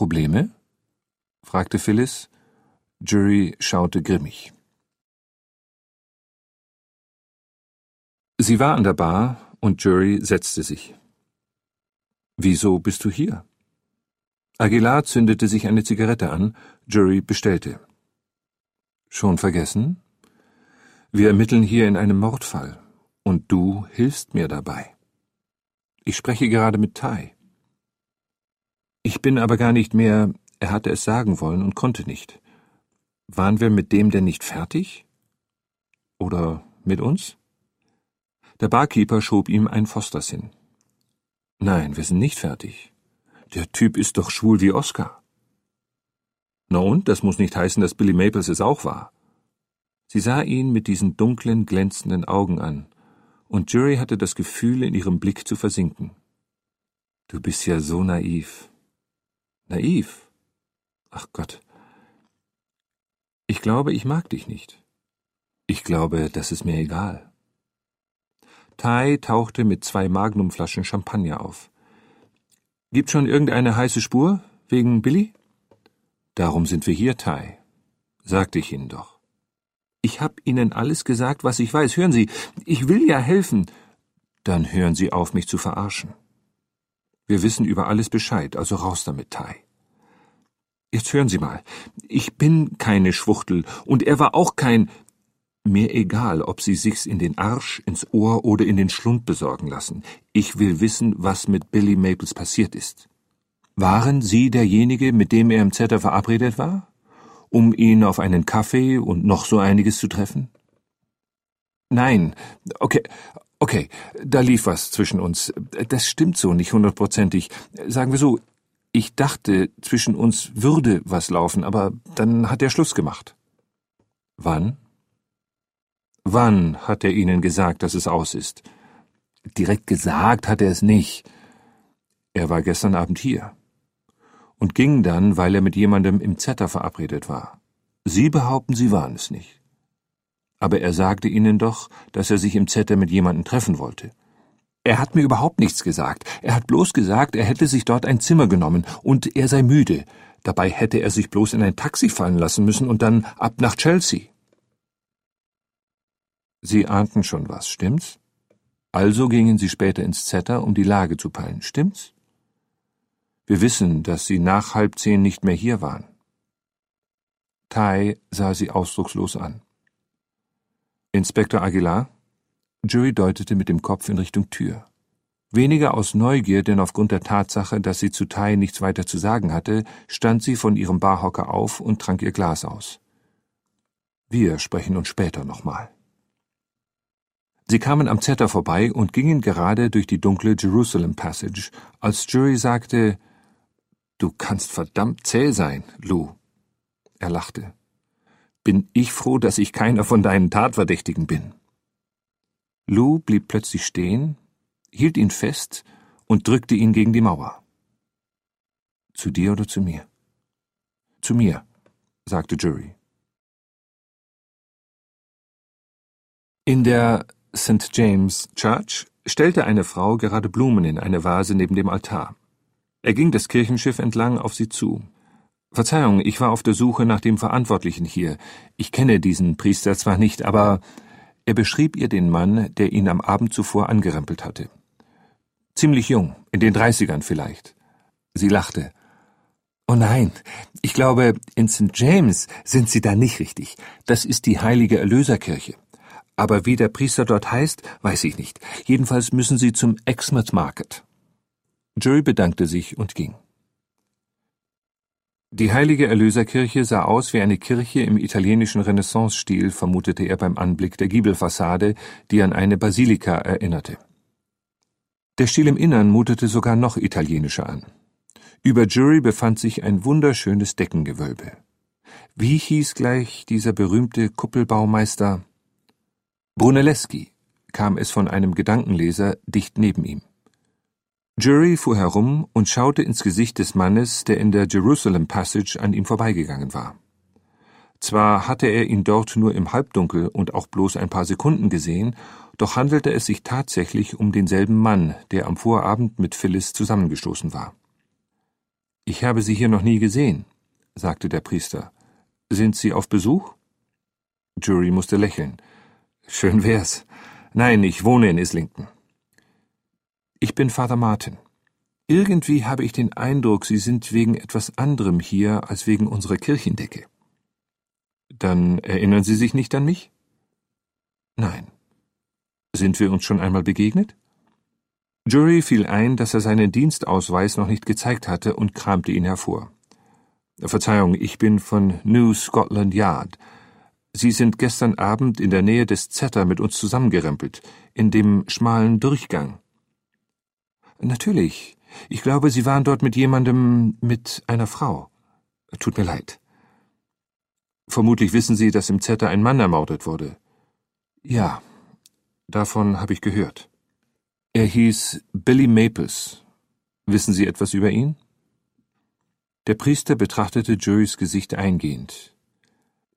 Probleme?« fragte Phyllis. Jury schaute grimmig. Sie war an der Bar und Jury setzte sich. »Wieso bist du hier?« Aguilar zündete sich eine Zigarette an, Jury bestellte. »Schon vergessen? Wir ermitteln hier in einem Mordfall, und du hilfst mir dabei. Ich spreche gerade mit Ty. Ich bin aber gar nicht mehr, er hatte es sagen wollen und konnte nicht. Waren wir mit dem denn nicht fertig? Oder mit uns?« Der Barkeeper schob ihm ein Fosters hin. »Nein, wir sind nicht fertig. Der Typ ist doch schwul wie Oscar.« »Na und, das muss nicht heißen, dass Billy Maples es auch war.« Sie sah ihn mit diesen dunklen, glänzenden Augen an, und Jury hatte das Gefühl, in ihrem Blick zu versinken. »Du bist ja so naiv.« »Naiv? Ach Gott. Ich glaube, ich mag dich nicht. Ich glaube, das ist mir egal.« Ty tauchte mit 2 Magnumflaschen Champagner auf. »Gibt schon irgendeine heiße Spur? Wegen Billy?« »Darum sind wir hier, Ty. Sagte ich Ihnen doch.« »Ich hab Ihnen alles gesagt, was ich weiß. Hören Sie, ich will ja helfen.« »Dann hören Sie auf, mich zu verarschen. Wir wissen über alles Bescheid, also raus damit, Ty. Jetzt hören Sie mal. Ich bin keine Schwuchtel, und er war auch kein... Mir egal, ob Sie sich's in den Arsch, ins Ohr oder in den Schlund besorgen lassen. Ich will wissen, was mit Billy Maples passiert ist. Waren Sie derjenige, mit dem er im Zetter verabredet war? Um ihn auf einen Kaffee und noch so einiges zu treffen? Nein, okay, da lief was zwischen uns. Das stimmt so nicht 100%. Sagen wir so, ich dachte, zwischen uns würde was laufen, aber dann hat er Schluss gemacht. Wann? Wann hat er Ihnen gesagt, dass es aus ist? Direkt gesagt hat er es nicht. Er war gestern Abend hier und ging dann, weil er mit jemandem im Zetter verabredet war. Sie behaupten, Sie waren es nicht. Aber er sagte Ihnen doch, dass er sich im Zetter mit jemandem treffen wollte. Er hat mir überhaupt nichts gesagt. Er hat bloß gesagt, er hätte sich dort ein Zimmer genommen und er sei müde. Dabei hätte er sich bloß in ein Taxi fallen lassen müssen und dann ab nach Chelsea. Sie ahnten schon was, stimmt's? Also gingen Sie später ins Zetter, um die Lage zu peilen, stimmt's? Wir wissen, dass Sie nach 9:30 nicht mehr hier waren. Ty sah sie ausdruckslos an. Inspektor Aguilar? Jury deutete mit dem Kopf in Richtung Tür. Weniger aus Neugier, denn aufgrund der Tatsache, dass sie zu Ty nichts weiter zu sagen hatte, stand sie von ihrem Barhocker auf und trank ihr Glas aus. Wir sprechen uns später nochmal. Sie kamen am Zetter vorbei und gingen gerade durch die dunkle Jerusalem Passage, als Jury sagte, »Du kannst verdammt zäh sein, Lou.« Er lachte. »Bin ich froh, dass ich keiner von deinen Tatverdächtigen bin.« Lou blieb plötzlich stehen, hielt ihn fest und drückte ihn gegen die Mauer. »Zu dir oder zu mir?« »Zu mir«, sagte Jury. In der St. James Church stellte eine Frau gerade Blumen in eine Vase neben dem Altar. Er ging das Kirchenschiff entlang auf sie zu. »Verzeihung, ich war auf der Suche nach dem Verantwortlichen hier. Ich kenne diesen Priester zwar nicht, aber...« Er beschrieb ihr den Mann, der ihn am Abend zuvor angerempelt hatte. Ziemlich jung, in den 30ern vielleicht. Sie lachte. »Oh nein, ich glaube, in St. James sind Sie da nicht richtig. Das ist die Heilige Erlöserkirche. Aber wie der Priester dort heißt, weiß ich nicht. Jedenfalls müssen Sie zum Exmouth Market.« Jury bedankte sich und ging. Die Heilige Erlöserkirche sah aus wie eine Kirche im italienischen Renaissance-Stil, vermutete er beim Anblick der Giebelfassade, die an eine Basilika erinnerte. Der Stil im Innern mutete sogar noch italienischer an. Über Jury befand sich ein wunderschönes Deckengewölbe. Wie hieß gleich dieser berühmte Kuppelbaumeister? Brunelleschi, kam es von einem Gedankenleser dicht neben ihm. Jury fuhr herum und schaute ins Gesicht des Mannes, der in der Jerusalem Passage an ihm vorbeigegangen war. Zwar hatte er ihn dort nur im Halbdunkel und auch bloß ein paar Sekunden gesehen, doch handelte es sich tatsächlich um denselben Mann, der am Vorabend mit Phyllis zusammengestoßen war. Ich habe Sie hier noch nie gesehen, sagte der Priester. Sind Sie auf Besuch? Jury musste lächeln. Schön wär's. Nein, ich wohne in Islington. Ich bin Father Martin. Irgendwie habe ich den Eindruck, Sie sind wegen etwas anderem hier als wegen unserer Kirchendecke. Dann erinnern Sie sich nicht an mich? Nein. Sind wir uns schon einmal begegnet? Jury fiel ein, dass er seinen Dienstausweis noch nicht gezeigt hatte und kramte ihn hervor. Verzeihung, ich bin von New Scotland Yard. Sie sind gestern Abend in der Nähe des Zetter mit uns zusammengerempelt, in dem schmalen Durchgang. Natürlich. Ich glaube, Sie waren dort mit mit einer Frau. Tut mir leid. Vermutlich wissen Sie, dass im Zetter ein Mann ermordet wurde. Ja, davon habe ich gehört. Er hieß Billy Maples. Wissen Sie etwas über ihn? Der Priester betrachtete Jurys Gesicht eingehend.